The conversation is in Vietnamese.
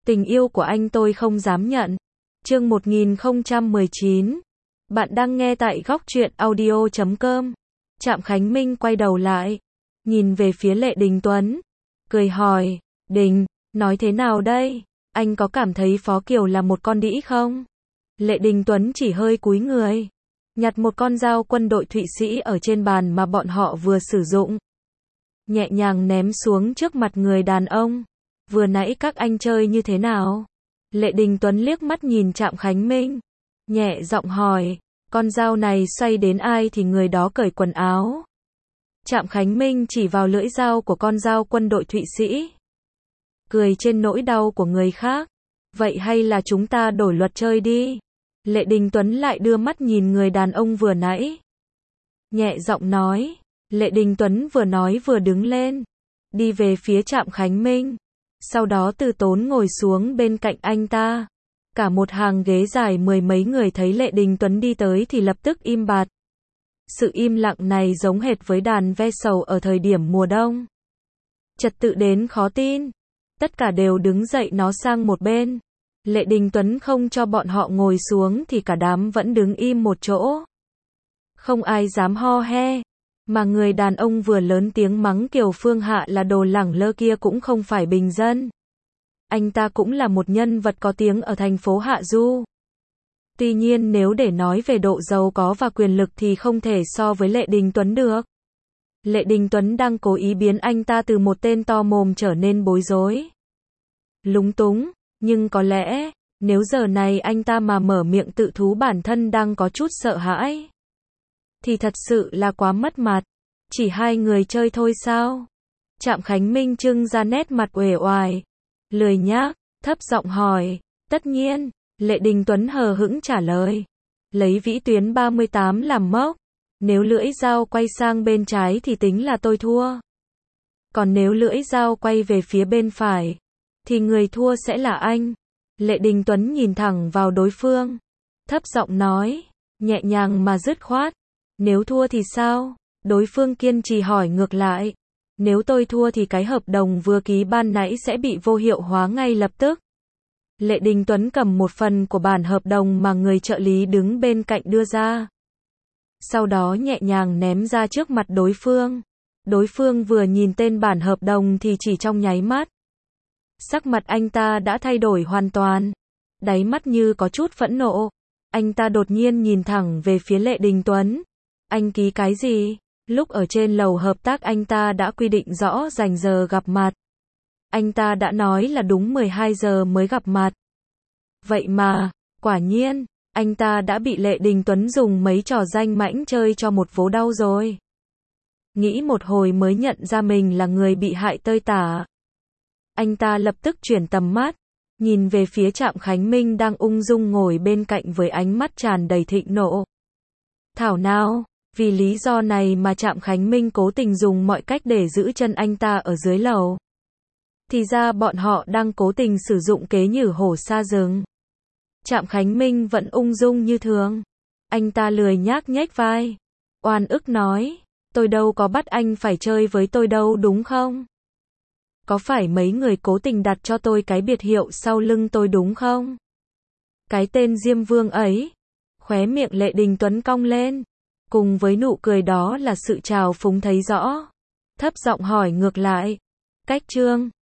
Tình yêu của anh tôi không dám nhận. Chương 1019. Bạn đang nghe tại góc truyện audio.com. Trạm Khánh Minh quay đầu lại, nhìn về phía Lệ Đình Tuấn, cười hỏi, Đình, nói thế nào đây? Anh có cảm thấy Phó Kiều là một con đĩ không? Lệ Đình Tuấn chỉ hơi cúi người, nhặt một con dao quân đội Thụy Sĩ ở trên bàn mà bọn họ vừa sử dụng, nhẹ nhàng ném xuống trước mặt người đàn ông. Vừa nãy các anh chơi như thế nào? Lệ Đình Tuấn liếc mắt nhìn Trạm Khánh Minh, nhẹ giọng hỏi, con dao này xoay đến ai thì người đó cởi quần áo. Trạm Khánh Minh chỉ vào lưỡi dao của con dao quân đội Thụy Sĩ, cười trên nỗi đau của người khác. Vậy hay là chúng ta đổi luật chơi đi? Lệ Đình Tuấn lại đưa mắt nhìn người đàn ông vừa nãy, nhẹ giọng nói. Lệ Đình Tuấn vừa nói vừa đứng lên, đi về phía Trạm Khánh Minh, sau đó từ tốn ngồi xuống bên cạnh anh ta. Cả một hàng ghế dài mười mấy người thấy Lệ Đình Tuấn đi tới thì lập tức im bặt. Sự im lặng này giống hệt với đàn ve sầu ở thời điểm mùa đông. Trật tự đến khó tin. Tất cả đều đứng dậy nó sang một bên. Lệ Đình Tuấn không cho bọn họ ngồi xuống thì cả đám vẫn đứng im một chỗ. Không ai dám ho he. Mà người đàn ông vừa lớn tiếng mắng Kiều Phương Hạ là đồ lẳng lơ kia cũng không phải bình dân. Anh ta cũng là một nhân vật có tiếng ở thành phố Hạ Du. Tuy nhiên nếu để nói về độ giàu có và quyền lực thì không thể so với Lệ Đình Tuấn được. Lệ Đình Tuấn đang cố ý biến anh ta từ một tên to mồm trở nên bối rối, lúng túng. Nhưng có lẽ, nếu giờ này anh ta mà mở miệng tự thú bản thân đang có chút sợ hãi, thì thật sự là quá mất mặt. Chỉ hai người chơi thôi sao? Trạm Khánh Minh trưng ra nét mặt uể oải, lười nhác, thấp giọng hỏi. Tất nhiên, Lệ Đình Tuấn hờ hững trả lời. Lấy vĩ tuyến 38 làm mốc. Nếu lưỡi dao quay sang bên trái thì tính là tôi thua. Còn nếu lưỡi dao quay về phía bên phải, thì người thua sẽ là anh. Lệ Đình Tuấn nhìn thẳng vào đối phương, thấp giọng nói, nhẹ nhàng mà dứt khoát. Nếu thua thì sao? Đối phương kiên trì hỏi ngược lại. Nếu tôi thua thì cái hợp đồng vừa ký ban nãy sẽ bị vô hiệu hóa ngay lập tức. Lệ Đình Tuấn cầm một phần của bản hợp đồng mà người trợ lý đứng bên cạnh đưa ra, sau đó nhẹ nhàng ném ra trước mặt đối phương. Đối phương vừa nhìn tên bản hợp đồng thì chỉ trong nháy mắt, sắc mặt anh ta đã thay đổi hoàn toàn, đáy mắt như có chút phẫn nộ. Anh ta đột nhiên nhìn thẳng về phía Lệ Đình Tuấn. Anh ký cái gì? Lúc ở trên lầu hợp tác anh ta đã quy định rõ rành giờ gặp mặt. Anh ta đã nói là đúng 12 giờ mới gặp mặt. Vậy mà, quả nhiên, anh ta đã bị Lệ Đình Tuấn dùng mấy trò danh mãnh chơi cho một vố đau rồi. Nghĩ một hồi mới nhận ra mình là người bị hại tơi tả. Anh ta lập tức chuyển tầm mắt, nhìn về phía Trạm Khánh Minh đang ung dung ngồi bên cạnh với ánh mắt tràn đầy thịnh nộ. Thảo nào, vì lý do này mà Trạm Khánh Minh cố tình dùng mọi cách để giữ chân anh ta ở dưới lầu. Thì ra bọn họ đang cố tình sử dụng kế nhử hổ sa rừng. Trạm Khánh Minh vẫn ung dung như thường. Anh ta lười nhác nhếch vai, oan ức nói, tôi đâu có bắt anh phải chơi với tôi đâu đúng không? Có phải mấy người cố tình đặt cho tôi cái biệt hiệu sau lưng tôi đúng không? Cái tên Diêm Vương ấy. Khóe miệng Lệ Đình Tuấn cong lên, cùng với nụ cười đó là sự trào phúng thấy rõ. Thấp giọng hỏi ngược lại, Cách Trương,